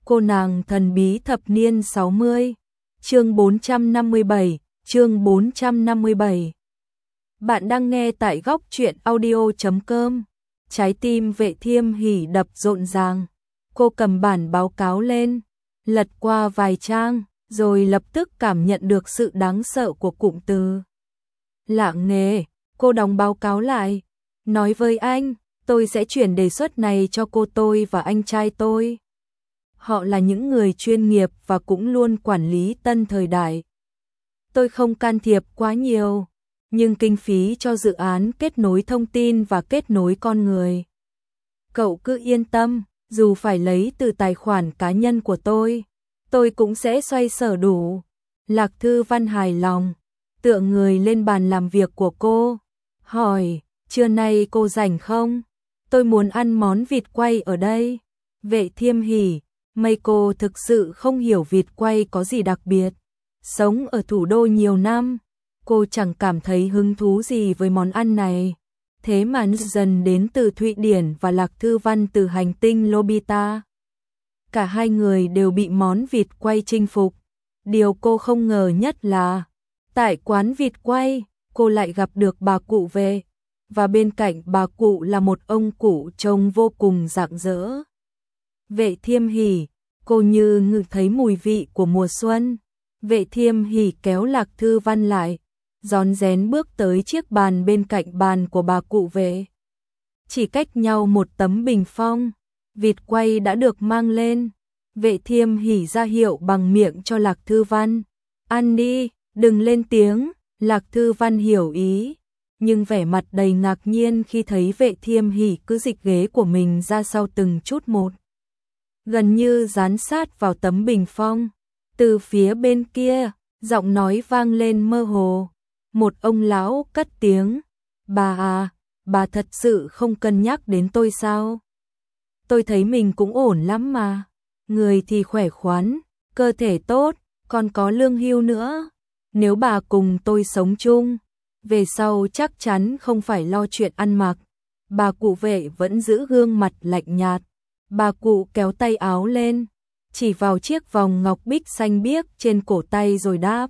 Cô nàng thần bí thập niên 60. Chương 457, chương 457. Bạn đang nghe tại góc truyện audio.com. Trái tim Vệ Thiêm Hỉ đập rộn ràng. Cô cầm bản báo cáo lên, lật qua vài trang, rồi lập tức cảm nhận được sự đáng sợ của cụm từ. Lạng nghề, cô đóng báo cáo lại, nói với anh, tôi sẽ chuyển đề xuất này cho cô tôi và anh trai tôi. Họ là những người chuyên nghiệp và cũng luôn quản lý tân thời đại. Tôi không can thiệp quá nhiều, nhưng kinh phí cho dự án kết nối thông tin và kết nối con người. Cậu cứ yên tâm, dù phải lấy từ tài khoản cá nhân của tôi cũng sẽ xoay sở đủ. Lạc Thư Văn hài lòng, tựa người lên bàn làm việc của cô, hỏi, trưa nay cô rảnh không? Tôi muốn ăn món vịt quay ở đây. Vệ Thiêm Hỉ, mấy cô thực sự không hiểu vịt quay có gì đặc biệt. Sống ở thủ đô nhiều năm, cô chẳng cảm thấy hứng thú gì với món ăn này. Thế mà dần đến từ Thụy Điển và Lạc Thư Văn từ hành tinh Lobita. Cả hai người đều bị món vịt quay chinh phục. Điều cô không ngờ nhất là, tại quán vịt quay, cô lại gặp được bà cụ Vệ. Và bên cạnh bà cụ là một ông cụ trông vô cùng rạng rỡ. Vệ Thiêm Hỉ, cô như ngửi thấy mùi vị của mùa xuân. Vệ Thiêm Hỉ kéo Lạc Thư Văn lại, rón rén bước tới chiếc bàn bên cạnh bàn của bà cụ Vệ. Chỉ cách nhau một tấm bình phong, vịt quay đã được mang lên. Vệ Thiêm Hỉ ra hiệu bằng miệng cho Lạc Thư Văn. Ăn đi, đừng lên tiếng. Lạc Thư Văn hiểu ý, nhưng vẻ mặt đầy ngạc nhiên khi thấy Vệ Thiêm Hỉ cứ dịch ghế của mình ra sau từng chút một, gần như dán sát vào tấm bình phong. Từ phía bên kia, giọng nói vang lên mơ hồ. Một ông lão cất tiếng, bà à, bà thật sự không cân nhắc đến tôi sao? Tôi thấy mình cũng ổn lắm mà. Người thì khỏe khoắn, cơ thể tốt, còn có lương hưu nữa. Nếu bà cùng tôi sống chung, về sau chắc chắn không phải lo chuyện ăn mặc. Bà cụ Vệ vẫn giữ gương mặt lạnh nhạt. Bà cụ kéo tay áo lên, chỉ vào chiếc vòng ngọc bích xanh biếc trên cổ tay rồi đáp.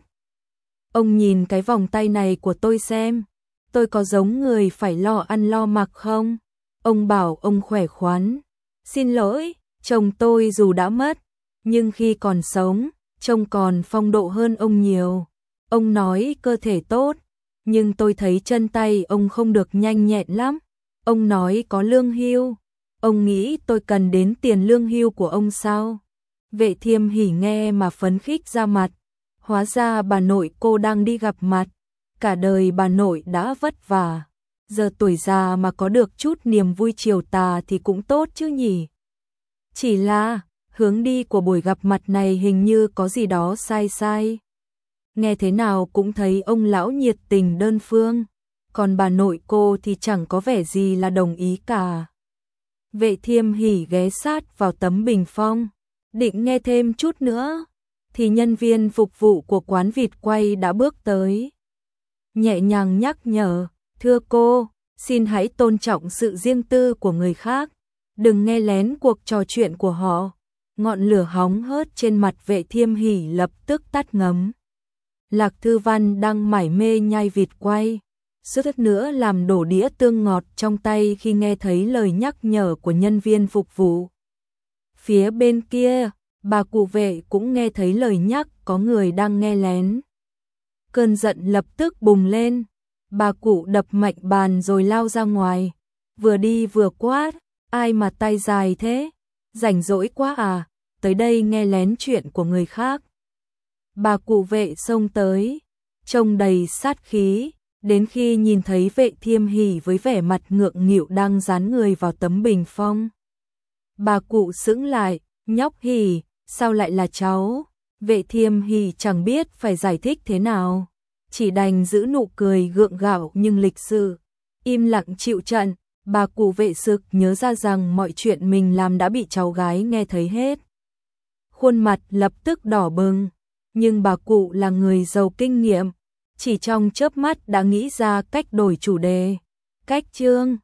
Ông nhìn cái vòng tay này của tôi xem, tôi có giống người phải lo ăn lo mặc không? Ông bảo ông khỏe khoắn. Xin lỗi, chồng tôi dù đã mất, nhưng khi còn sống, trông còn phong độ hơn ông nhiều. Ông nói cơ thể tốt, nhưng tôi thấy chân tay ông không được nhanh nhẹn lắm. Ông nói có lương hưu. Ông nghĩ tôi cần đến tiền lương hưu của ông sao? Vệ Thiêm Hỉ nghe mà phấn khích ra mặt. Hóa ra bà nội cô đang đi gặp mặt. Cả đời bà nội đã vất vả. Giờ tuổi già mà có được chút niềm vui chiều tà thì cũng tốt chứ nhỉ? Chỉ là, hướng đi của buổi gặp mặt này hình như có gì đó sai sai. Nghe thế nào cũng thấy ông lão nhiệt tình đơn phương. Còn bà nội cô thì chẳng có vẻ gì là đồng ý cả. Vệ Thiêm Hỉ ghé sát vào tấm bình phong, định nghe thêm chút nữa, thì nhân viên phục vụ của quán vịt quay đã bước tới. Nhẹ nhàng nhắc nhở, thưa cô, xin hãy tôn trọng sự riêng tư của người khác, đừng nghe lén cuộc trò chuyện của họ. Ngọn lửa hóng hớt trên mặt Vệ Thiêm Hỉ lập tức tắt ngấm. Lạc Thư Văn đang mải mê nhai vịt quay, suýt nữa làm đổ đĩa tương ngọt trong tay khi nghe thấy lời nhắc nhở của nhân viên phục vụ. Phía bên kia, bà cụ Vệ cũng nghe thấy lời nhắc có người đang nghe lén. Cơn giận lập tức bùng lên, bà cụ đập mạnh bàn rồi lao ra ngoài, vừa đi vừa quát, ai mà tay dài thế, rảnh rỗi quá à, tới đây nghe lén chuyện của người khác. Bà cụ Vệ xông tới, trông đầy sát khí. Đến khi nhìn thấy Vệ Thiêm Hỉ với vẻ mặt ngượng nghịu đang dán người vào tấm bình phong, bà cụ sững lại, nhóc Hỉ, sao lại là cháu? Vệ Thiêm Hỉ chẳng biết phải giải thích thế nào, chỉ đành giữ nụ cười gượng gạo nhưng lịch sự, im lặng chịu trận. Bà cụ Vệ sực nhớ ra rằng mọi chuyện mình làm đã bị cháu gái nghe thấy hết. Khuôn mặt lập tức đỏ bừng, nhưng bà cụ là người giàu kinh nghiệm. Chỉ trong chớp mắt đã nghĩ ra cách đổi chủ đề. Cách chương